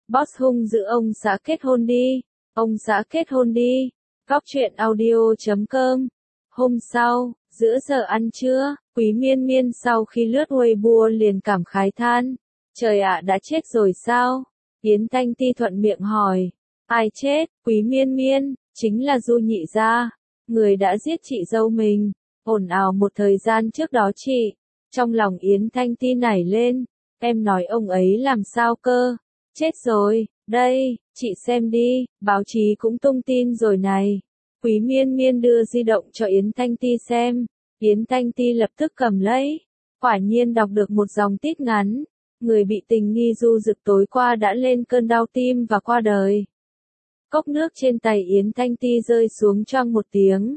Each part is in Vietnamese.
Boss hung dữ ông xã kết hôn đi. Ông xã kết hôn đi. Góc truyện audio.com. Hôm sau, giữa giờ ăn trưa, Quý Miên Miên sau khi lướt Weibo liền cảm khái than. Trời ạ, đã chết rồi sao? Yến Thanh Ti thuận miệng hỏi. Ai chết? Quý Miên Miên, chính là Du Nhị gia, người đã giết chị dâu mình. Ồn ào một thời gian trước đó chị. Trong lòng Yến Thanh Ti nảy lên. Em nói ông ấy làm sao cơ? Chết rồi, đây, chị xem đi, báo chí cũng tung tin rồi này. Quý Miên Miên đưa di động cho Yến Thanh Ti xem. Yến Thanh Ti lập tức cầm lấy. Quả nhiên đọc được một dòng tít ngắn. Người bị tình nghi Du Dực tối qua đã lên cơn đau tim và qua đời. Cốc nước trên tay Yến Thanh Ti rơi xuống choang một tiếng.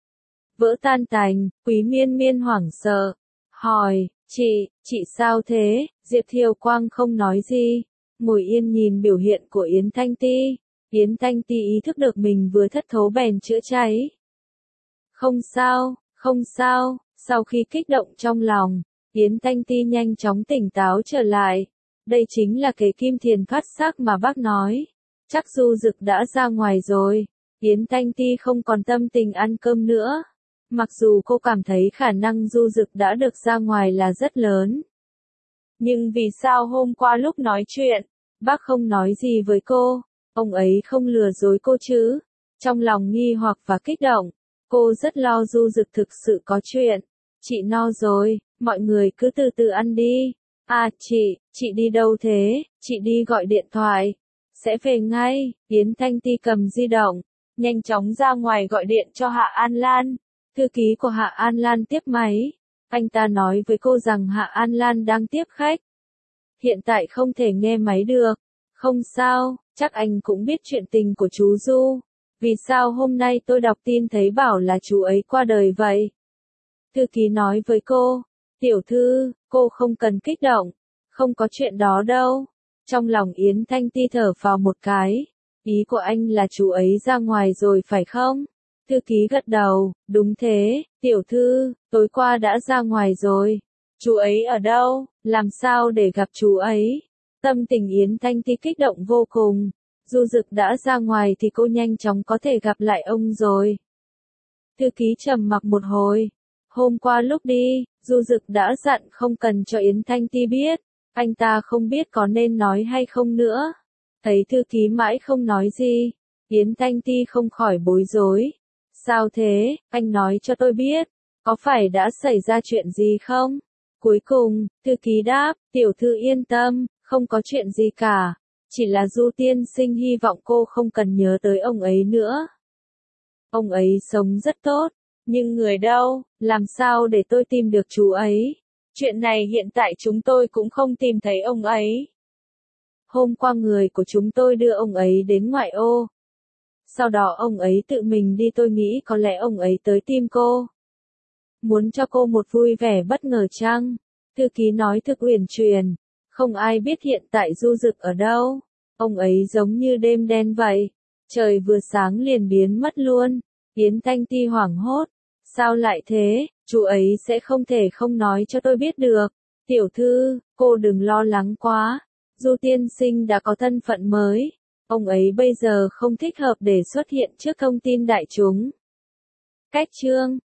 Vỡ tan tành, Quý Miên Miên hoảng sợ. Hỏi, chị sao thế? Diệp Thiều Quang không nói gì. Ngồi yên nhìn biểu hiện của Yến Thanh Ti. Yến Thanh Ti ý thức được mình vừa thất thố bèn chữa cháy. Không sao, sau khi kích động trong lòng, Yến Thanh Ti nhanh chóng tỉnh táo trở lại. Đây chính là cái kim thiền phát sắc mà bác nói. Chắc Du Dực đã ra ngoài rồi. Yến Thanh Ti không còn tâm tình ăn cơm nữa. Mặc dù cô cảm thấy khả năng Du Dực đã được ra ngoài là rất lớn. Nhưng vì sao hôm qua lúc nói chuyện, bác không nói gì với cô? Ông ấy không lừa dối cô chứ? Trong lòng nghi hoặc và kích động, cô rất lo Du Dực thực sự có chuyện. Chị no rồi, mọi người cứ từ từ ăn đi. À chị đi đâu thế? Chị đi gọi điện thoại. Sẽ về ngay. Yến Thanh Ti cầm di động, nhanh chóng ra ngoài gọi điện cho Hạ An Lan. Thư ký của Hạ An Lan tiếp máy. Anh ta nói với cô rằng Hạ An Lan đang tiếp khách. Hiện tại không thể nghe máy được. Không sao, chắc anh cũng biết chuyện tình của chú Du. Vì sao hôm nay tôi đọc tin thấy bảo là chú ấy qua đời vậy? Thư ký nói với cô. Tiểu thư, cô không cần kích động. Không có chuyện đó đâu. Trong lòng Yến Thanh Ti thở phào một cái. Ý của anh là chú ấy ra ngoài rồi phải không? Thư ký gật đầu, đúng thế, tiểu thư, tối qua đã ra ngoài rồi. Chú ấy ở đâu, làm sao để gặp chú ấy? Tâm tình Yến Thanh Ti kích động vô cùng. Du Dực đã ra ngoài thì cô nhanh chóng có thể gặp lại ông rồi. Thư ký trầm mặc một hồi. Hôm qua lúc đi, Du Dực đã dặn không cần cho Yến Thanh Ti biết. Anh ta không biết có nên nói hay không nữa. Thấy thư ký mãi không nói gì, Yến Thanh Ti không khỏi bối rối. Sao thế, anh nói cho tôi biết, có phải đã xảy ra chuyện gì không? Cuối cùng, thư ký đáp, tiểu thư yên tâm, không có chuyện gì cả. Chỉ là Du tiên sinh hy vọng cô không cần nhớ tới ông ấy nữa. Ông ấy sống rất tốt, nhưng người đâu, làm sao để tôi tìm được chú ấy? Chuyện này hiện tại chúng tôi cũng không tìm thấy ông ấy. Hôm qua người của chúng tôi đưa ông ấy đến ngoại ô. Sau đó ông ấy tự mình đi, tôi nghĩ có lẽ ông ấy tới tìm cô. Muốn cho cô một vui vẻ bất ngờ chăng? Thư ký nói thực uyển chuyển. Không ai biết hiện tại Du Dực ở đâu. Ông ấy giống như đêm đen vậy. Trời vừa sáng liền biến mất luôn. Yến Thanh Ti hoảng hốt. Sao lại thế? Chú ấy sẽ không thể không nói cho tôi biết được. Tiểu thư, cô đừng lo lắng quá. Du tiên sinh đã có thân phận mới. Ông ấy bây giờ không thích hợp để xuất hiện trước thông tin đại chúng. Cách chương